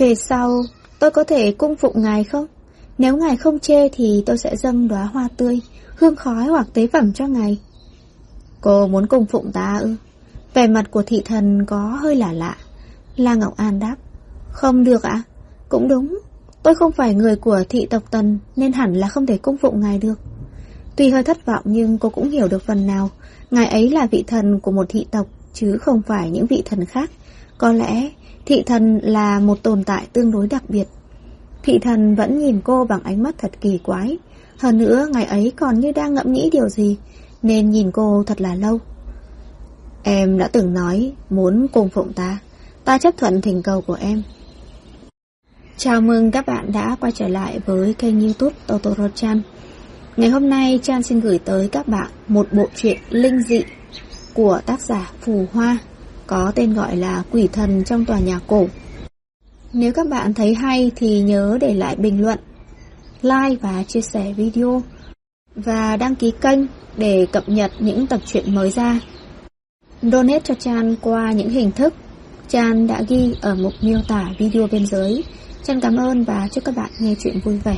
Về sau, tôi có thể cung phụng ngài không? Nếu ngài không chê thì tôi sẽ dâng đóa hoa tươi, hương khói hoặc tế phẩm cho ngài. Cô muốn cung phụng ta ư? Vẻ mặt của thị thần có hơi lạ lạ. La Ngọc An đáp: Không được ạ. Cũng đúng, tôi không phải người của thị tộc Tần, nên hẳn là không thể cung phụng ngài được. Tuy hơi thất vọng nhưng cô cũng hiểu được phần nào. Ngài ấy là vị thần của một thị tộc, chứ không phải những vị thần khác. Có lẽ thị thần là một tồn tại tương đối đặc biệt. Thị thần vẫn nhìn cô bằng ánh mắt thật kỳ quái. Hơn nữa ngài ấy còn như đang ngẫm nghĩ điều gì, nên nhìn cô thật là lâu. Em đã từng nói muốn cung phụng ta. Ta chấp thuận thỉnh cầu của em. Chào mừng các bạn đã quay trở lại với kênh YouTube Totoro-chan. Ngày hôm nay Chan xin gửi tới các bạn một bộ truyện linh dị của tác giả Phù Hoa, có tên gọi là Quỷ Thần trong Tòa Nhà Cổ. Nếu các bạn thấy hay thì nhớ để lại bình luận, like và chia sẻ video, và đăng ký kênh để cập nhật những tập truyện mới ra. Donate cho Chan qua những hình thức Chan đã ghi ở mục miêu tả video bên dưới. Chan cảm ơn và chúc các bạn nghe chuyện vui vẻ.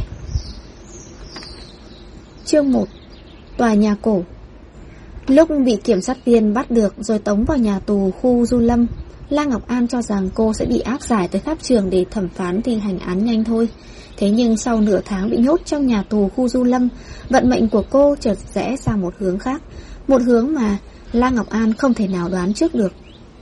Chương 1. Tòa Nhà Cổ. Lúc bị kiểm sát viên bắt được rồi tống vào nhà tù khu Du Lâm, La Ngọc An cho rằng cô sẽ bị áp giải tới pháp trường để thẩm phán thi hành án nhanh thôi. Thế nhưng sau nửa tháng bị nhốt trong nhà tù khu Du Lâm, vận mệnh của cô chợt rẽ sang một hướng khác, một hướng mà La Ngọc An không thể nào đoán trước được.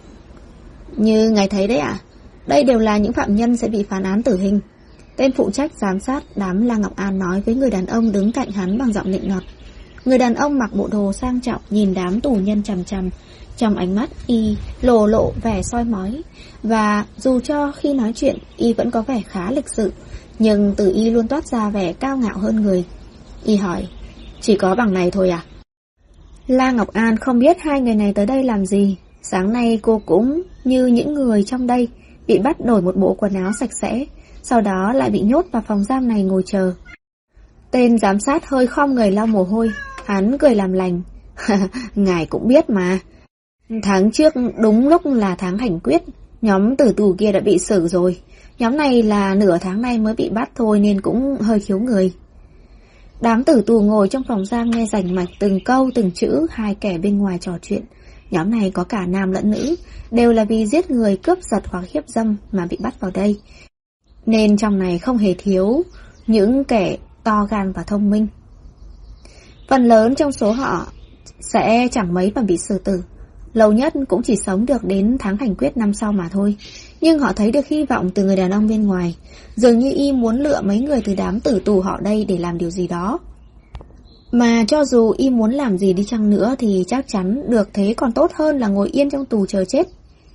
Như ngài thấy đấy ạ, đây đều là những phạm nhân sẽ bị phán án tử hình. Tên phụ trách giám sát đám La Ngọc An nói với người đàn ông đứng cạnh hắn bằng giọng nịnh nọt. Người đàn ông mặc bộ đồ sang trọng nhìn đám tù nhân chằm chằm. Trong ánh mắt y lộ vẻ soi mói, và dù cho khi nói chuyện y vẫn có vẻ khá lịch sự, nhưng từ y luôn toát ra vẻ cao ngạo hơn người. Y hỏi: Chỉ có bằng này thôi à? La Ngọc An không biết hai người này tới đây làm gì. Sáng nay cô cũng như những người trong đây bị bắt đổi một bộ quần áo sạch sẽ, sau đó lại bị nhốt vào phòng giam này ngồi chờ. Tên giám sát hơi khom người lau mồ hôi. Hắn cười làm lành: Ngài cũng biết mà, tháng trước đúng lúc là tháng hành quyết, nhóm tử tù kia đã bị xử rồi. Nhóm này là nửa tháng nay mới bị bắt thôi nên cũng hơi khiếu người. Đám tử tù ngồi trong phòng giam nghe rành mạch từng câu từng chữ hai kẻ bên ngoài trò chuyện. Nhóm này có cả nam lẫn nữ, đều là vì giết người, cướp giật hoặc hiếp dâm mà bị bắt vào đây. Nên trong này không hề thiếu những kẻ to gan và thông minh. Phần lớn trong số họ sẽ chẳng mấy mà bị xử tử, lâu nhất cũng chỉ sống được đến tháng hành quyết năm sau mà thôi. Nhưng họ thấy được hy vọng từ người đàn ông bên ngoài. Dường như y muốn lựa mấy người từ đám tử tù họ đây để làm điều gì đó. Mà cho dù y muốn làm gì đi chăng nữa thì chắc chắn được thế còn tốt hơn là ngồi yên trong tù chờ chết.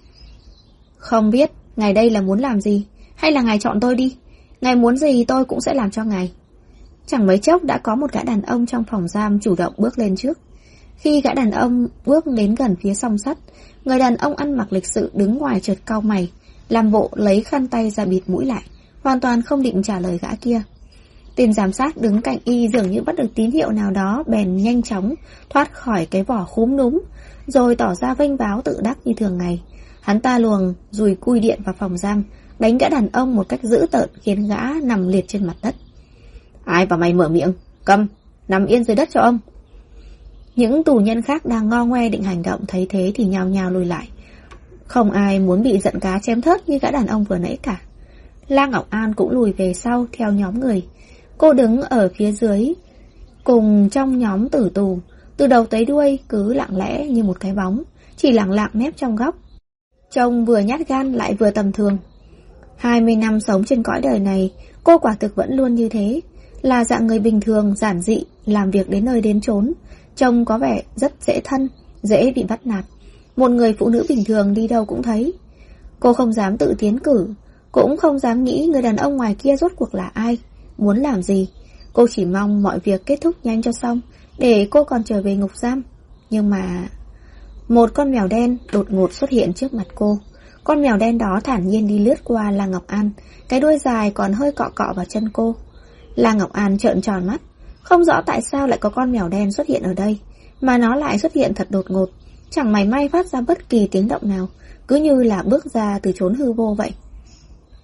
Không biết ngài đây là muốn làm gì, hay là ngài chọn tôi đi. Ngài muốn gì tôi cũng sẽ làm cho ngài. Chẳng mấy chốc đã có một gã đàn ông trong phòng giam chủ động bước lên trước. Khi gã đàn ông bước đến gần phía song sắt, người đàn ông ăn mặc lịch sự đứng ngoài chợt cau mày, làm bộ lấy khăn tay ra bịt mũi lại, hoàn toàn không định trả lời gã kia. Tên giám sát đứng cạnh y dường như bắt được tín hiệu nào đó, bèn nhanh chóng thoát khỏi cái vỏ khúm núm, rồi tỏ ra vênh váo tự đắc như thường ngày. Hắn ta luồng dùi cui điện vào phòng giam, đánh gã đàn ông một cách dữ tợn khiến gã nằm liệt trên mặt đất. Ai bảo mày mở miệng? Câm, nằm yên dưới đất cho ông. Những tù nhân khác đang ngo ngoe định hành động thấy thế thì nhao nhao lùi lại. Không ai muốn bị giận cá chém thớt như gã đàn ông vừa nãy cả. La Ngọc An cũng lùi về sau theo nhóm người. Cô đứng ở phía dưới cùng trong nhóm tử tù, từ đầu tới đuôi cứ lặng lẽ như một cái bóng, chỉ lặng lặng nép trong góc. Trông vừa nhát gan lại vừa tầm thường. 20 năm sống trên cõi đời này, cô quả thực vẫn luôn như thế, là dạng người bình thường, giản dị, làm việc đến nơi đến chốn, trông có vẻ rất dễ thân, dễ bị bắt nạt. Một người phụ nữ bình thường đi đâu cũng thấy. Cô không dám tự tiến cử, cũng không dám nghĩ người đàn ông ngoài kia rốt cuộc là ai, muốn làm gì. Cô chỉ mong mọi việc kết thúc nhanh cho xong, để cô còn trở về ngục giam. Nhưng mà một con mèo đen đột ngột xuất hiện trước mặt cô. Con mèo đen đó thản nhiên đi lướt qua La Ngọc An, cái đuôi dài còn hơi cọ cọ vào chân cô. La Ngọc An trợn tròn mắt, không rõ tại sao lại có con mèo đen xuất hiện ở đây, mà nó lại xuất hiện thật đột ngột, chẳng mảy may phát ra bất kỳ tiếng động nào, cứ như là bước ra từ chốn hư vô vậy.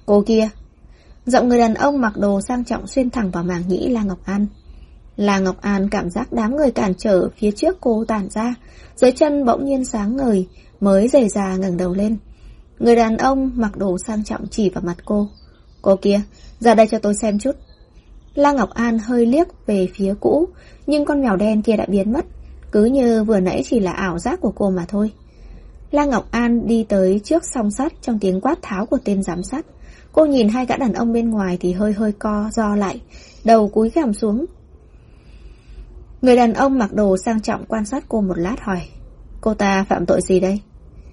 Cô kia. Giọng người đàn ông mặc đồ sang trọng xuyên thẳng vào màng nhĩ La Ngọc An. La Ngọc An cảm giác đám người cản trở phía trước cô tản ra, dưới chân bỗng nhiên sáng ngời, mới dày dà ngẩng đầu lên. Người đàn ông mặc đồ sang trọng chỉ vào mặt cô. Cô kia, ra đây cho tôi xem chút. La Ngọc An hơi liếc về phía cũ, nhưng con mèo đen kia đã biến mất, cứ như vừa nãy chỉ là ảo giác của cô mà thôi. La Ngọc An đi tới trước song sắt trong tiếng quát tháo của tên giám sát. Cô nhìn hai gã đàn ông bên ngoài thì hơi co ro lại, đầu cúi gằm xuống. Người đàn ông mặc đồ sang trọng quan sát cô một lát hỏi, cô ta phạm tội gì đây?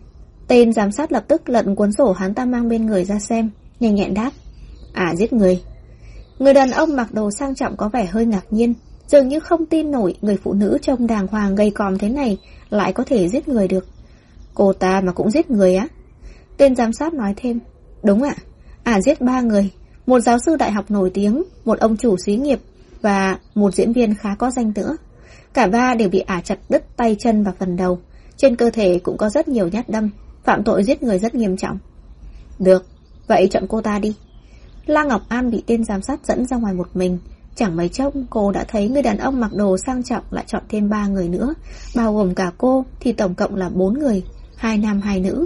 Tên giám sát lập tức lật cuốn sổ hắn ta mang bên người ra xem, nhanh nhẹn đáp, giết người. Người đàn ông mặc đồ sang trọng có vẻ hơi ngạc nhiên, dường như không tin nổi người phụ nữ trông đàng hoàng gầy còm thế này lại có thể giết người được. Cô ta mà cũng giết người á? Tên giám sát nói thêm, đúng ạ. Giết 3 người, một giáo sư đại học nổi tiếng, một ông chủ xí nghiệp và một diễn viên khá có danh nữa. Cả 3 đều bị chặt đứt tay chân và phần đầu, trên cơ thể cũng có rất nhiều nhát đâm, phạm tội giết người rất nghiêm trọng. Được, vậy chọn cô ta đi. La Ngọc An bị tên giám sát dẫn ra ngoài một mình. Chẳng mấy chốc cô đã thấy người đàn ông mặc đồ sang trọng lại chọn thêm 3 người nữa, bao gồm cả cô thì tổng cộng là 4 người, 2 nam 2 nữ.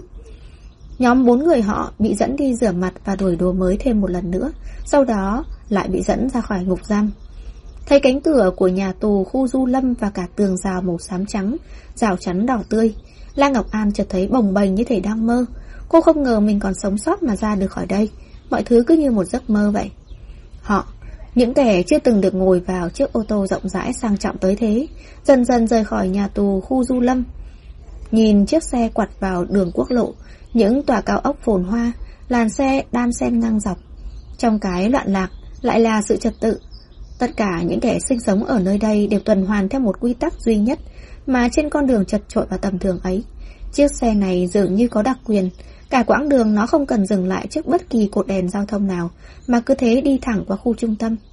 Nhóm 4 người họ bị dẫn đi rửa mặt và đổi đồ mới thêm một lần nữa, sau đó lại bị dẫn ra khỏi ngục giam. Thấy cánh cửa của nhà tù khu Du Lâm và cả tường rào màu xám trắng, rào chắn đỏ tươi, La Ngọc An chợt thấy bồng bềnh như thể đang mơ. Cô không ngờ mình còn sống sót mà ra được khỏi đây. Mọi thứ cứ như một giấc mơ vậy. Họ, những kẻ chưa từng được ngồi vào chiếc ô tô rộng rãi sang trọng tới thế, dần dần rời khỏi nhà tù khu Du Lâm. Nhìn chiếc xe quặt vào đường quốc lộ, những tòa cao ốc phồn hoa, làn xe đan xen ngang dọc. Trong cái loạn lạc lại là sự trật tự. Tất cả những kẻ sinh sống ở nơi đây đều tuần hoàn theo một quy tắc duy nhất, mà trên con đường chật chội và tầm thường ấy, chiếc xe này dường như có đặc quyền. Cả quãng đường nó không cần dừng lại trước bất kỳ cột đèn giao thông nào, mà cứ thế đi thẳng qua khu trung tâm.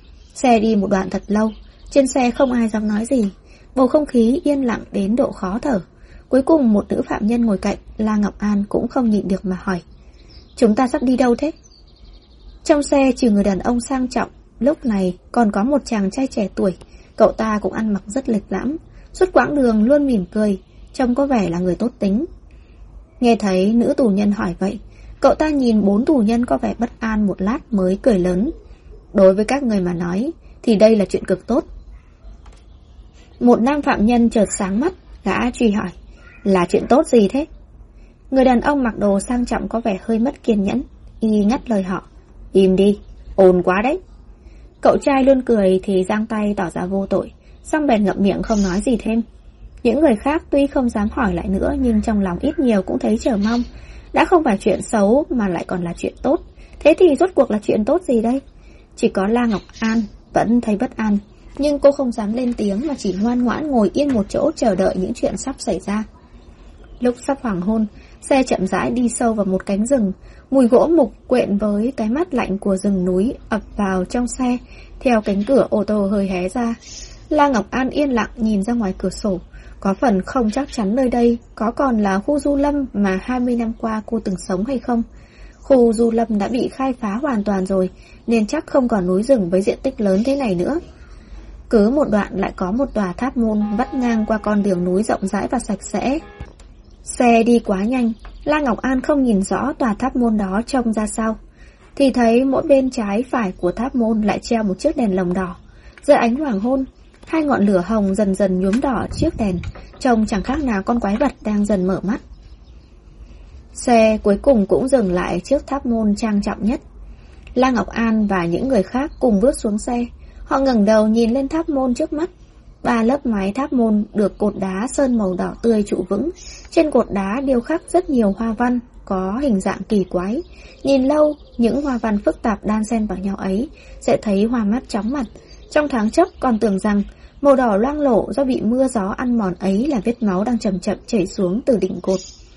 Xe đi một đoạn thật lâu, trên xe không ai dám nói gì, bầu không khí yên lặng đến độ khó thở. Cuối cùng một nữ phạm nhân ngồi cạnh La Ngọc An cũng không nhịn được mà hỏi, chúng ta sắp đi đâu thế? Trong xe trừ người đàn ông sang trọng, lúc này còn có một chàng trai trẻ tuổi. Cậu ta cũng ăn mặc rất lịch lãm, suốt quãng đường luôn mỉm cười, trông có vẻ là người tốt tính. Nghe thấy nữ tù nhân hỏi vậy, cậu ta nhìn 4 tù nhân có vẻ bất an một lát mới cười lớn. Đối với các người mà nói thì đây là chuyện cực tốt. Một nam phạm nhân chợt sáng mắt, gã truy hỏi, là chuyện tốt gì thế? Người đàn ông mặc đồ sang trọng có vẻ hơi mất kiên nhẫn, y ngắt lời họ, im đi, ồn quá đấy. Cậu trai luôn cười thì giang tay tỏ ra vô tội, xong bèn ngậm miệng không nói gì thêm. Những người khác tuy không dám hỏi lại nữa, nhưng trong lòng ít nhiều cũng thấy chờ mong. Đã không phải chuyện xấu mà lại còn là chuyện tốt, thế thì rốt cuộc là chuyện tốt gì đây? Chỉ có La Ngọc An vẫn thấy bất an, nhưng cô không dám lên tiếng mà chỉ ngoan ngoãn ngồi yên một chỗ chờ đợi những chuyện sắp xảy ra. Lúc sắp hoàng hôn, xe chậm rãi đi sâu vào một cánh rừng. Mùi gỗ mục quện với cái mát lạnh của rừng núi ập vào trong xe theo cánh cửa ô tô hơi hé ra. La Ngọc An yên lặng nhìn ra ngoài cửa sổ. Có phần không chắc chắn nơi đây có còn là khu Du Lâm mà 20 năm qua cô từng sống hay không. Khu Du Lâm đã bị khai phá hoàn toàn rồi, nên chắc không còn núi rừng với diện tích lớn thế này nữa. Cứ một đoạn lại có một tòa tháp môn vắt ngang qua con đường núi rộng rãi và sạch sẽ. Xe đi quá nhanh, La Ngọc An không nhìn rõ tòa tháp môn đó trông ra sao, thì thấy mỗi bên trái phải của tháp môn lại treo một chiếc đèn lồng đỏ. Dưới ánh hoàng hôn, 2 ngọn lửa hồng dần dần nhuốm đỏ chiếc đèn, trông chẳng khác nào con quái vật đang dần mở mắt. Xe cuối cùng cũng dừng lại trước tháp môn trang trọng nhất. La Ngọc An và những người khác cùng bước xuống xe. Họ ngẩng đầu nhìn lên tháp môn trước mắt. 3 lớp mái tháp môn được cột đá sơn màu đỏ tươi trụ vững. Trên cột đá điêu khắc rất nhiều hoa văn có hình dạng kỳ quái. Nhìn lâu, những hoa văn phức tạp đan xen vào nhau ấy sẽ thấy hoa mắt chóng mặt. Trong thoáng chốc còn tưởng rằng màu đỏ loang lổ do bị mưa gió ăn mòn ấy là vết máu đang chậm chậm chảy xuống từ đỉnh cột.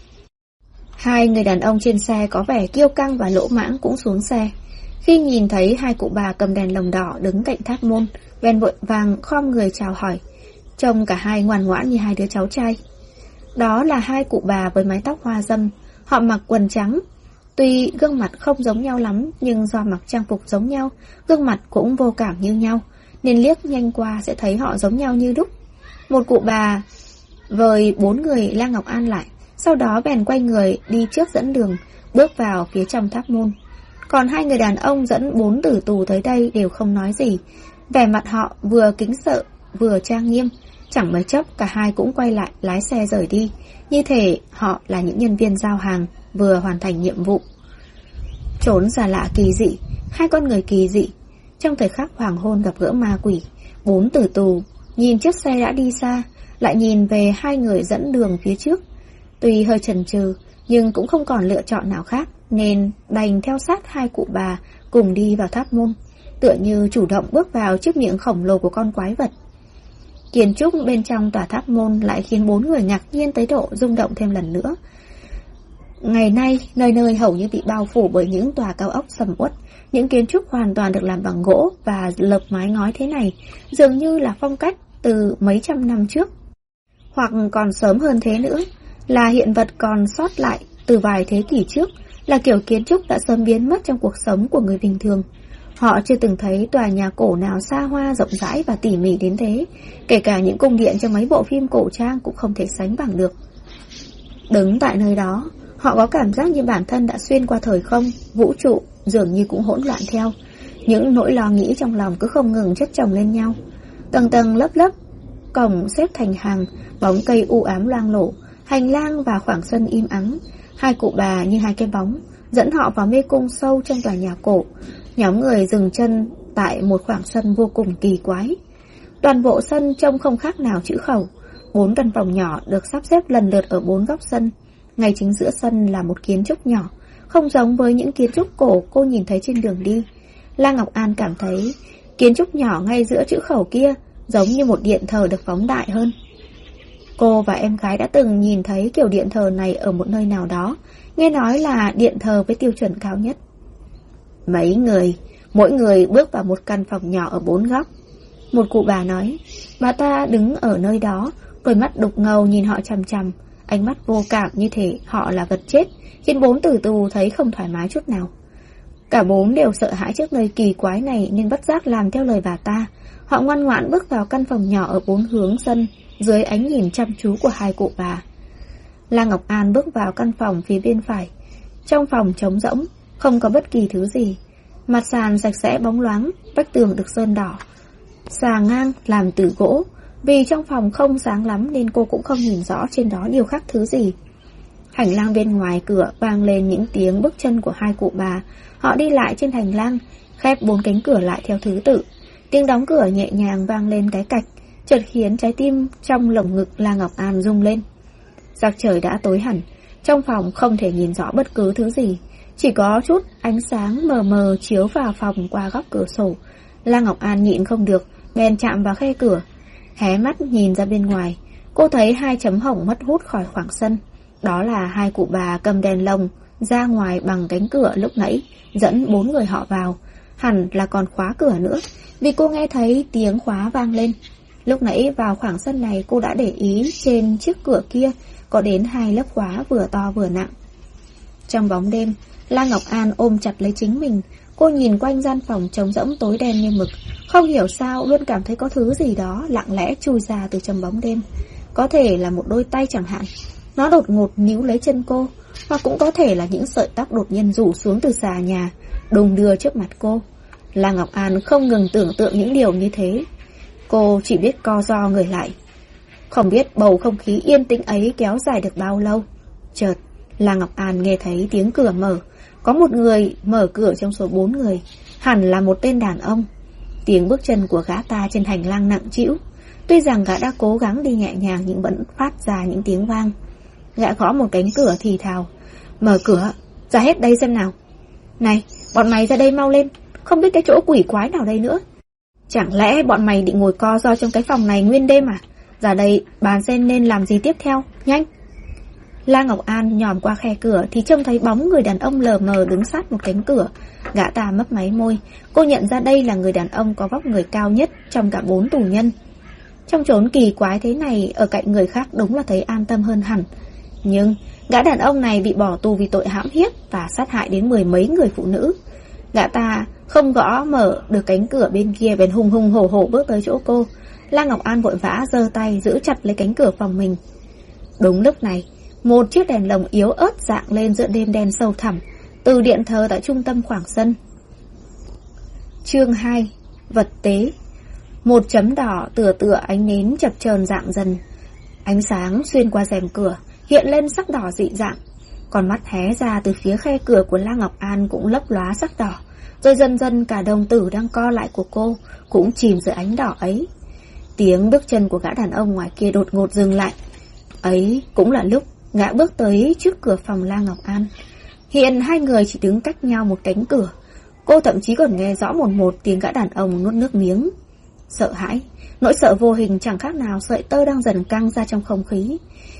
2 người đàn ông trên xe có vẻ kiêu căng và lỗ mãng cũng xuống xe. Khi nhìn thấy 2 cụ bà cầm đèn lồng đỏ đứng cạnh tháp môn, bèn vội vàng khom người chào hỏi. Trông cả hai ngoan ngoãn như 2 đứa cháu trai. Đó là 2 cụ bà với mái tóc hoa râm. Họ mặc quần trắng, Tuy gương mặt không giống nhau lắm, nhưng do mặc trang phục giống nhau, gương mặt cũng vô cảm như nhau, nên liếc nhanh qua sẽ thấy họ giống nhau như đúc. Một cụ bà vời 4 người La Ngọc An lại, sau đó bèn quay người đi trước dẫn đường, bước vào phía trong tháp môn. Còn 2 người đàn ông dẫn 4 tử tù tới đây đều không nói gì, vẻ mặt họ vừa kính sợ vừa trang nghiêm. Chẳng mấy chốc cả hai cũng quay lại lái xe rời đi, như thể họ là những nhân viên giao hàng vừa hoàn thành nhiệm vụ. Trốn xa lạ kỳ dị, 2 con người kỳ dị. Trong thời khắc hoàng hôn gặp gỡ ma quỷ, 4 tử tù nhìn chiếc xe đã đi xa, lại nhìn về 2 người dẫn đường phía trước. Tuy hơi chần chừ, nhưng cũng không còn lựa chọn nào khác, nên đành theo sát 2 cụ bà cùng đi vào tháp môn, tựa như chủ động bước vào chiếc miệng khổng lồ của con quái vật. Kiến trúc bên trong tòa tháp môn lại khiến 4 người ngạc nhiên tới độ rung động thêm lần nữa. Ngày nay, nơi nơi hầu như bị bao phủ bởi những tòa cao ốc sầm uất, những kiến trúc hoàn toàn được làm bằng gỗ và lợp mái ngói thế này, dường như là phong cách từ mấy trăm năm trước. Hoặc còn sớm hơn thế nữa, là hiện vật còn sót lại từ vài thế kỷ trước, là kiểu kiến trúc đã sớm biến mất trong cuộc sống của người bình thường. Họ chưa từng thấy tòa nhà cổ nào xa hoa, rộng rãi và tỉ mỉ đến thế, kể cả những cung điện trong mấy bộ phim cổ trang cũng không thể sánh bằng được. Đứng tại nơi đó, họ có cảm giác như bản thân đã xuyên qua thời không, vũ trụ dường như cũng hỗn loạn theo. Những nỗi lo nghĩ trong lòng cứ không ngừng chất chồng lên nhau. Tầng tầng lớp lớp, cổng xếp thành hàng, bóng cây u ám loang lổ, hành lang và khoảng sân im ắng. 2 cụ bà như 2 cái bóng, dẫn họ vào mê cung sâu trong tòa nhà cổ. Nhóm người dừng chân tại một khoảng sân vô cùng kỳ quái. Toàn bộ sân trông không khác nào chữ khẩu. 4 căn phòng nhỏ được sắp xếp lần lượt ở 4 góc sân. Ngay chính giữa sân là một kiến trúc nhỏ, không giống với những kiến trúc cổ cô nhìn thấy trên đường đi. La Ngọc An cảm thấy kiến trúc nhỏ ngay giữa chữ khẩu kia giống như một điện thờ được phóng đại hơn. Cô và em gái đã từng nhìn thấy kiểu điện thờ này ở một nơi nào đó, nghe nói là điện thờ với tiêu chuẩn cao nhất. Mấy người, mỗi người bước vào một căn phòng nhỏ ở 4 góc. Một cụ bà nói, bà ta đứng ở nơi đó, đôi mắt đục ngầu nhìn họ chằm chằm, ánh mắt vô cảm như thể họ là vật chết, khiến 4 tử tù thấy không thoải mái chút nào. Cả 4 đều sợ hãi trước nơi kỳ quái này nên bất giác làm theo lời bà ta. Họ ngoan ngoãn bước vào căn phòng nhỏ ở 4 hướng sân, dưới ánh nhìn chăm chú của 2 cụ bà. La Ngọc An bước vào căn phòng phía bên phải. Trong phòng trống rỗng, không có bất kỳ thứ gì. Mặt sàn sạch sẽ bóng loáng, vách tường được sơn đỏ, xà ngang làm từ gỗ. Vì trong phòng không sáng lắm nên cô cũng không nhìn rõ trên đó điều khác thứ gì. Hành lang bên ngoài cửa vang lên những tiếng bước chân của 2 cụ bà. Họ đi lại trên hành lang, khép 4 cánh cửa lại theo thứ tự. Tiếng đóng cửa nhẹ nhàng vang lên cái cạch, chợt khiến trái tim trong lồng ngực La Ngọc An rung lên. Sắc trời đã tối hẳn, trong phòng không thể nhìn rõ bất cứ thứ gì, chỉ có chút ánh sáng mờ mờ chiếu vào phòng qua góc cửa sổ. La Ngọc An nhịn không được, bèn chạm vào khe cửa, hé mắt nhìn ra bên ngoài. Cô thấy 2 chấm hồng mất hút khỏi khoảng sân. Đó là 2 cụ bà cầm đèn lồng ra ngoài bằng cánh cửa lúc nãy, dẫn 4 người họ vào. Hẳn là còn khóa cửa nữa, vì cô nghe thấy tiếng khóa vang lên. Lúc nãy vào khoảng sân này cô đã để ý trên chiếc cửa kia có đến 2 lớp khóa vừa to vừa nặng. Trong bóng đêm, La Ngọc An ôm chặt lấy chính mình. Cô nhìn quanh gian phòng trống rỗng tối đen như mực, không hiểu sao luôn cảm thấy có thứ gì đó lặng lẽ chui ra từ trong bóng đêm. Có thể là một đôi tay chẳng hạn, nó đột ngột níu lấy chân cô, hoặc cũng có thể là những sợi tóc đột nhiên rủ xuống từ xà nhà, đùng đưa trước mặt cô. La Ngọc An không ngừng tưởng tượng những điều như thế. Cô chỉ biết co ro người lại. Không biết bầu không khí yên tĩnh ấy kéo dài được bao lâu. Chợt, La Ngọc An nghe thấy tiếng cửa mở. Có một người mở cửa trong số 4 người, hẳn là một tên đàn ông. Tiếng bước chân của gã ta trên hành lang nặng trĩu. Tuy rằng gã đã cố gắng đi nhẹ nhàng nhưng vẫn phát ra những tiếng vang. Gã gõ một cánh cửa thì thào, mở cửa, ra hết đây xem nào. Này, bọn mày ra đây mau lên, không biết cái chỗ quỷ quái nào đây nữa. Chẳng lẽ bọn mày định ngồi co ro trong cái phòng này nguyên đêm à? Ra đây bàn xem nên làm gì tiếp theo, nhanh. La Ngọc An nhòm qua khe cửa thì trông thấy bóng người đàn ông lờ mờ đứng sát một cánh cửa. Gã ta mấp máy môi. Cô nhận ra đây là người đàn ông có vóc người cao nhất trong cả 4 tù nhân. Trong chốn kỳ quái thế này, ở cạnh người khác đúng là thấy an tâm hơn hẳn. Nhưng Gã đàn ông này bị bỏ tù vì tội hãm hiếp và sát hại đến 10 mấy người phụ nữ. Gã ta không gõ mở được cánh cửa bên kia, bèn hùng hùng hổ hổ bước tới chỗ cô. La Ngọc An vội vã giơ tay giữ chặt lấy cánh cửa phòng mình. Đúng lúc này, một chiếc đèn lồng yếu ớt rạng lên giữa đêm đen sâu thẳm từ điện thờ tại trung tâm khoảng sân. Chương 2. Vật tế. Một chấm đỏ tựa ánh nến chập chờn dạng dần. Ánh sáng xuyên qua rèm cửa hiện lên sắc đỏ dị dạng. Còn mắt hé ra từ phía khe cửa của La Ngọc An cũng lấp lóa sắc đỏ. Rồi dần dần cả đồng tử đang co lại của cô cũng chìm dưới ánh đỏ ấy. Tiếng bước chân của gã đàn ông ngoài kia đột ngột dừng lại. Ấy cũng là lúc gã bước tới trước cửa phòng La Ngọc An. Hiện hai người chỉ đứng cách nhau một cánh cửa. Cô thậm chí còn nghe rõ một tiếng gã đàn ông nuốt nước miếng. Sợ hãi, nỗi sợ vô hình chẳng khác nào sợi tơ đang dần căng ra trong không khí.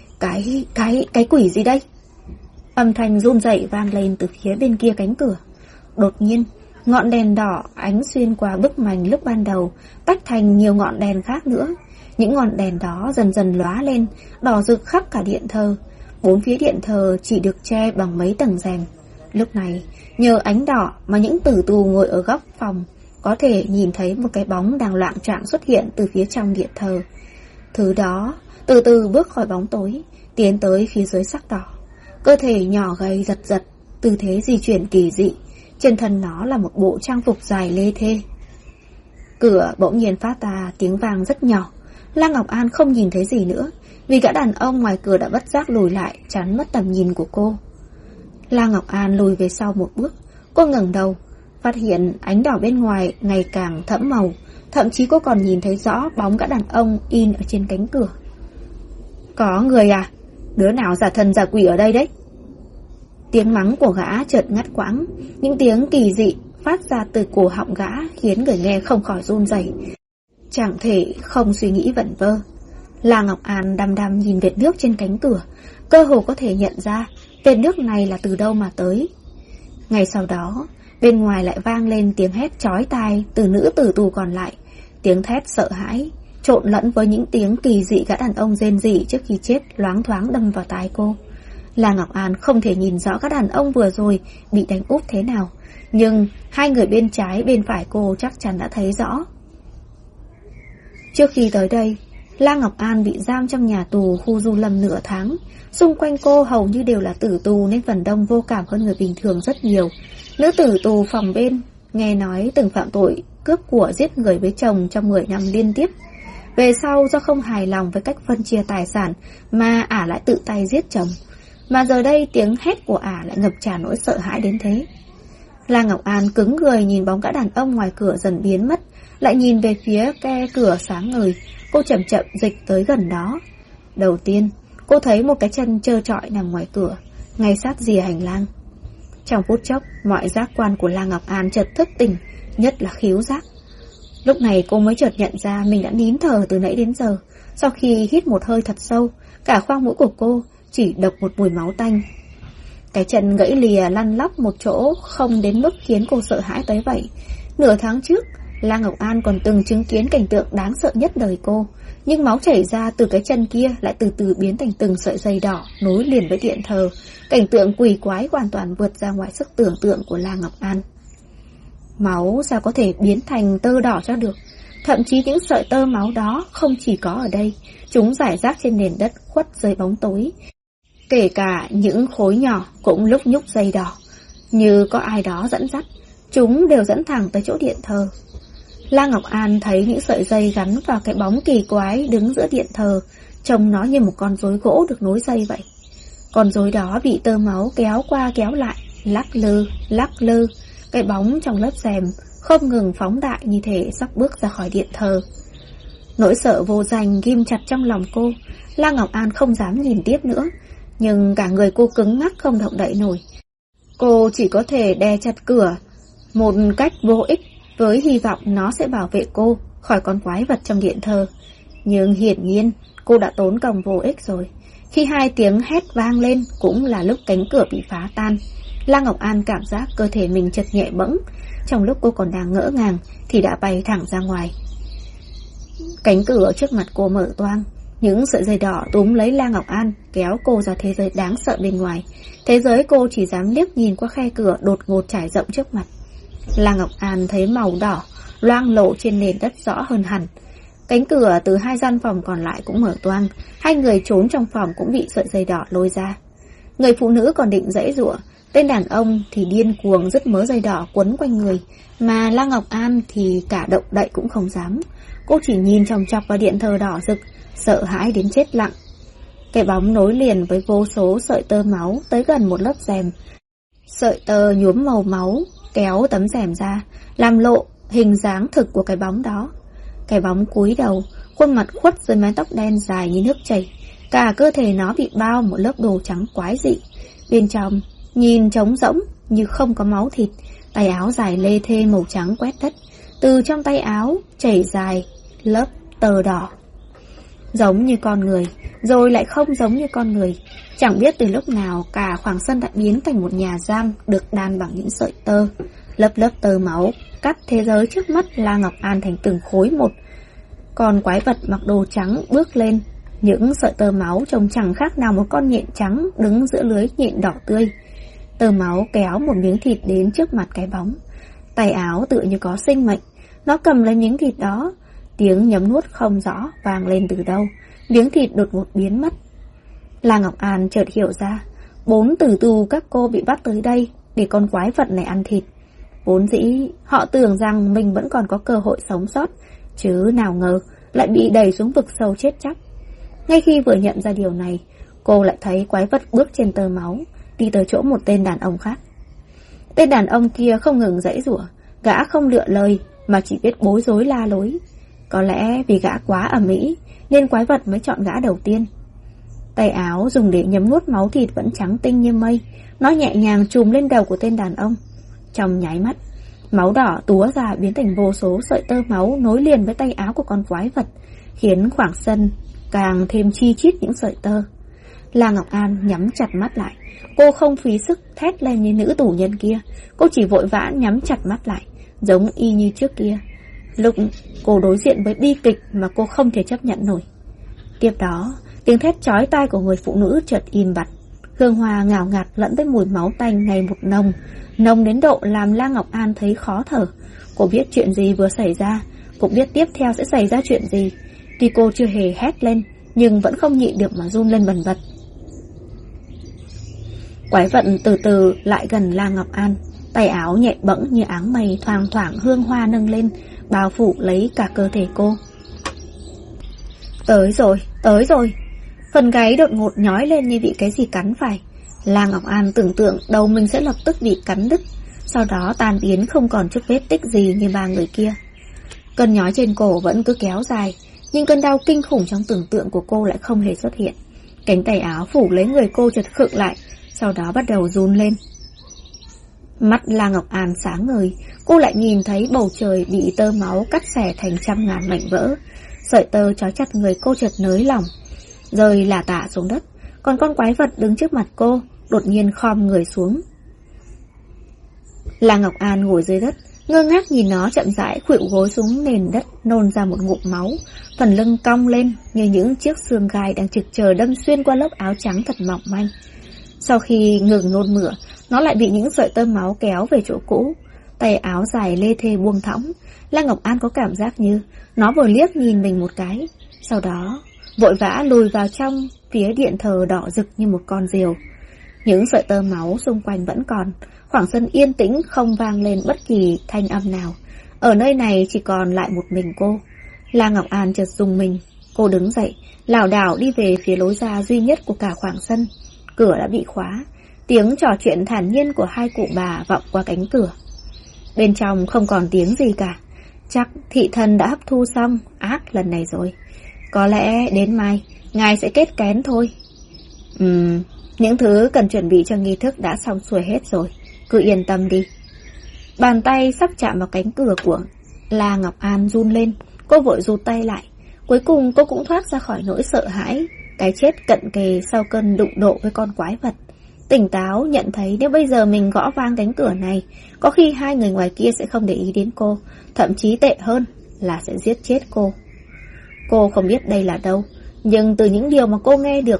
Cái quỷ gì đây? Âm thanh run rẩy vang lên từ phía bên kia cánh cửa. Đột nhiên, ngọn đèn đỏ ánh xuyên qua bức mành lúc ban đầu tách thành nhiều ngọn đèn khác nữa. Những ngọn đèn đó dần dần lóa lên, đỏ rực khắp cả điện thờ. Bốn phía điện thờ chỉ được che bằng mấy tầng rèm. Lúc này, nhờ ánh đỏ mà những tử tù ngồi ở góc phòng có thể nhìn thấy một cái bóng đang loạng choạng xuất hiện từ phía trong điện thờ. Thứ đó từ từ bước khỏi bóng tối, tiến tới phía dưới sắc đỏ. Cơ thể nhỏ gầy giật giật, tư thế di chuyển kỳ dị. Trên thân nó là một bộ trang phục dài lê thê. Cửa bỗng nhiên phát ra tiếng vang rất nhỏ. La Ngọc An không nhìn thấy gì nữa, vì gã đàn ông ngoài cửa đã bất giác lùi lại, chắn mất tầm nhìn của cô. La Ngọc An lùi về sau một bước. Cô ngẩng đầu, phát hiện ánh đỏ bên ngoài ngày càng thẫm màu. Thậm chí cô còn nhìn thấy rõ bóng gã đàn ông in ở trên cánh cửa. Có người à? Đứa nào giả thần giả quỷ ở đây đấy? Tiếng mắng của gã chợt ngắt quãng. Những tiếng kỳ dị phát ra từ cổ họng gã khiến người nghe không khỏi run rẩy, chẳng thể không suy nghĩ vẩn vơ. La Ngọc An đăm đăm nhìn vệt nước trên cánh cửa, cơ hồ có thể nhận ra vệt nước này là từ đâu mà tới. Ngay sau đó, bên ngoài lại vang lên tiếng hét chói tai từ nữ tử tù còn lại. Tiếng thét sợ hãi trộn lẫn với những tiếng kỳ dị gã đàn ông rên rỉ trước khi chết loáng thoáng đâm vào tai cô. La Ngọc An không thể nhìn rõ các đàn ông vừa rồi bị đánh úp thế nào, nhưng hai người bên trái bên phải cô chắc chắn đã thấy rõ. Trước khi tới đây, La Ngọc An bị giam trong nhà tù khu Du Lâm nửa tháng. Xung quanh cô hầu như đều là tử tù nên phần đông vô cảm hơn người bình thường rất nhiều. Nữ tử tù phòng bên nghe nói từng phạm tội cướp của giết người với chồng trong 10 năm liên tiếp. Về sau do không hài lòng với cách phân chia tài sản mà ả lại tự tay giết chồng. Mà giờ đây tiếng hét của ả lại ngập tràn nỗi sợ hãi đến thế. La Ngọc An cứng người nhìn bóng gã đàn ông ngoài cửa dần biến mất, lại nhìn về phía ke cửa sáng ngời. Cô chậm chậm dịch tới gần đó. Đầu tiên, cô thấy một cái chân trơ trọi nằm ngoài cửa, ngay sát rìa hành lang. Trong phút chốc, mọi giác quan của La Ngọc An chợt thức tỉnh, nhất là khứu giác. Lúc này cô mới chợt nhận ra mình đã nín thở từ nãy đến giờ. Sau khi hít một hơi thật sâu, cả khoang mũi của cô chỉ độc một mùi máu tanh. Cái chân gãy lìa lăn lóc một chỗ không đến mức khiến cô sợ hãi tới vậy. Nửa tháng trước, La Ngọc An còn từng chứng kiến cảnh tượng đáng sợ nhất đời cô. Nhưng máu chảy ra từ cái chân kia lại từ từ biến thành từng sợi dây đỏ nối liền với điện thờ. Cảnh tượng quỷ quái hoàn toàn vượt ra ngoài sức tưởng tượng của La Ngọc An. Máu sao có thể biến thành tơ đỏ cho được? Thậm chí những sợi tơ máu đó không chỉ có ở đây, chúng rải rác trên nền đất khuất dưới bóng tối. Kể cả những khối nhỏ cũng lúc nhúc dây đỏ, như có ai đó dẫn dắt, chúng đều dẫn thẳng tới chỗ điện thờ. La Ngọc An thấy những sợi dây gắn vào cái bóng kỳ quái đứng giữa điện thờ, trông nó như một con rối gỗ được nối dây vậy. Con rối đó bị tơ máu kéo qua kéo lại, lắc lư, cái bóng trong lớp rèm không ngừng phóng đại như thể sắp bước ra khỏi điện thờ. Nỗi sợ vô danh ghim chặt trong lòng cô. La Ngọc An không dám nhìn tiếp nữa, nhưng cả người cô cứng ngắc không động đậy nổi. Cô chỉ có thể đè chặt cửa một cách vô ích, với hy vọng nó sẽ bảo vệ cô khỏi con quái vật trong điện thờ. Nhưng hiển nhiên cô đã tốn công vô ích rồi. Khi hai tiếng hét vang lên cũng là lúc cánh cửa bị phá tan. La Ngọc An cảm giác cơ thể mình chật nhẹ bẫng. Trong lúc cô còn đang ngỡ ngàng thì đã bay thẳng ra ngoài. Cánh cửa trước mặt cô mở toang, Những sợi dây đỏ túm lấy La Ngọc An, kéo cô ra thế giới đáng sợ bên ngoài. Thế giới cô chỉ dám liếc nhìn qua khe cửa đột ngột trải rộng trước mặt. La Ngọc An thấy màu đỏ loang lộ trên nền đất rõ hơn hẳn. Cánh cửa từ 2 gian phòng còn lại cũng mở toang. 2 người trốn trong phòng cũng bị sợi dây đỏ lôi ra. Người phụ nữ còn định giãy giụa, tên đàn ông thì điên cuồng dứt mớ dây đỏ quấn quanh người, mà La Ngọc An thì cả động đậy cũng không dám. Cô chỉ nhìn chòng chọc vào điện thờ đỏ rực, sợ hãi đến chết lặng. Cái bóng nối liền với vô số sợi tơ máu tới gần một lớp rèm. Sợi tơ nhuốm màu máu kéo tấm rèm ra, làm lộ hình dáng thực của cái bóng đó. Cái bóng cúi đầu, khuôn mặt khuất dưới mái tóc đen dài như nước chảy. Cả cơ thể nó bị bao một lớp đồ trắng quái dị. Bên trong nhìn trống rỗng như không có máu thịt. Tay áo dài lê thê màu trắng quét đất. Từ trong tay áo chảy dài lớp tơ đỏ. Giống như con người, rồi lại không giống như con người. Chẳng biết từ lúc nào cả khoảng sân đã biến thành một nhà giam được đan bằng những sợi tơ. Lớp lớp tơ máu cắt thế giới trước mắt La Ngọc An thành từng khối một. Còn quái vật mặc đồ trắng bước lên. Những sợi tơ máu trông chẳng khác nào một con nhện trắng đứng giữa lưới nhện đỏ tươi. Tơ máu kéo một miếng thịt đến trước mặt cái bóng. Tay áo tựa như có sinh mệnh. Nó cầm lấy miếng thịt đó. Tiếng nhấm nuốt không rõ vang lên từ đâu. Miếng thịt đột ngột biến mất. La Ngọc An chợt hiểu ra, 4 tử tù các cô bị bắt tới đây để con quái vật này ăn thịt. Vốn dĩ họ tưởng rằng mình vẫn còn có cơ hội sống sót, chứ nào ngờ lại bị đẩy xuống vực sâu chết chắc. Ngay khi vừa nhận ra điều này, cô lại thấy quái vật bước trên tơ máu, đi tới chỗ một tên đàn ông khác. Tên đàn ông kia không ngừng giãy giụa, gã không lựa lời mà chỉ biết bối rối la lối. Có lẽ vì gã quá ầm ĩ nên quái vật mới chọn gã đầu tiên. Tay áo dùng để nhấm nuốt máu thịt vẫn trắng tinh như mây. Nó nhẹ nhàng trùm lên đầu của tên đàn ông. Trong nháy mắt, máu đỏ túa ra biến thành vô số sợi tơ máu nối liền với tay áo của con quái vật, khiến khoảng sân càng thêm chi chít những sợi tơ. La Ngọc An nhắm chặt mắt lại. Cô không phí sức thét lên như nữ tù nhân kia. Cô chỉ vội vã nhắm chặt mắt lại, giống y như trước kia. Lúc cô đối diện với bi kịch mà cô không thể chấp nhận nổi. Tiếp đó, tiếng thét chói tai của người phụ nữ chợt im bặt. Hương hoa ngào ngạt lẫn với mùi máu tanh ngày một nồng, nồng đến độ làm La Ngọc An thấy khó thở. Cô biết chuyện gì vừa xảy ra, cũng biết tiếp theo sẽ xảy ra chuyện gì. Tuy cô chưa hề hét lên, nhưng vẫn không nhịn được mà run lên bần bật. Quái vật từ từ lại gần La Ngọc An. Tay áo nhẹ bẫng như áng mây, thoang thoảng hương hoa nâng lên, bao phủ lấy cả cơ thể cô. Tới rồi, tới rồi. Phần gáy đột ngột nhói lên như bị cái gì cắn phải. La Ngọc An tưởng tượng đầu mình sẽ lập tức bị cắn đứt, sau đó tan biến không còn chút vết tích gì như 3 người kia. Cơn nhói trên cổ vẫn cứ kéo dài, nhưng cơn đau kinh khủng trong tưởng tượng của cô lại không hề xuất hiện. Cánh tay áo phủ lấy người cô chợt khựng lại, sau đó bắt đầu run lên. Mắt La Ngọc An sáng ngời, cô lại nhìn thấy bầu trời bị tơ máu cắt xẻ thành trăm ngàn mảnh vỡ. Sợi tơ trói chặt người cô chợt nới lỏng, rơi lả tả xuống đất. Còn con quái vật đứng trước mặt cô đột nhiên khom người xuống. La Ngọc An ngồi dưới đất, ngơ ngác nhìn nó chậm rãi khuỵu gối xuống nền đất, nôn ra một ngụm máu. Phần lưng cong lên như những chiếc xương gai đang trực chờ đâm xuyên qua lớp áo trắng thật mỏng manh. Sau khi ngừng nôn mửa, nó lại bị những sợi tơ máu kéo về chỗ cũ. Tay áo dài lê thê buông thõng. La Ngọc An có cảm giác như nó vừa liếc nhìn mình một cái, sau đó vội vã lùi vào trong phía điện thờ đỏ rực như một con diều. Những sợi tơ máu xung quanh vẫn còn. Khoảng sân yên tĩnh không vang lên bất kỳ thanh âm nào. Ở nơi này chỉ còn lại một mình cô. La Ngọc An chợt rùng mình. Cô đứng dậy, lảo đảo đi về phía lối ra duy nhất của cả khoảng sân. Cửa đã bị khóa. Tiếng trò chuyện thản nhiên của hai cụ bà vọng qua cánh cửa. Bên trong không còn tiếng gì cả. Chắc thị thần đã hấp thu xong ác lần này rồi. Có lẽ đến mai ngài sẽ kết kén thôi. Những thứ cần chuẩn bị cho nghi thức đã xong xuôi hết rồi, cứ yên tâm đi. Bàn tay sắp chạm vào cánh cửa của La Ngọc An run lên. Cô vội rụt tay lại. Cuối cùng cô cũng thoát ra khỏi nỗi sợ hãi cái chết cận kề sau cơn đụng độ với con quái vật. Tỉnh táo nhận thấy nếu bây giờ mình gõ vang cánh cửa này, có khi hai người ngoài kia sẽ không để ý đến cô, thậm chí tệ hơn là sẽ giết chết cô. Cô không biết đây là đâu, Nhưng từ những điều mà cô nghe được,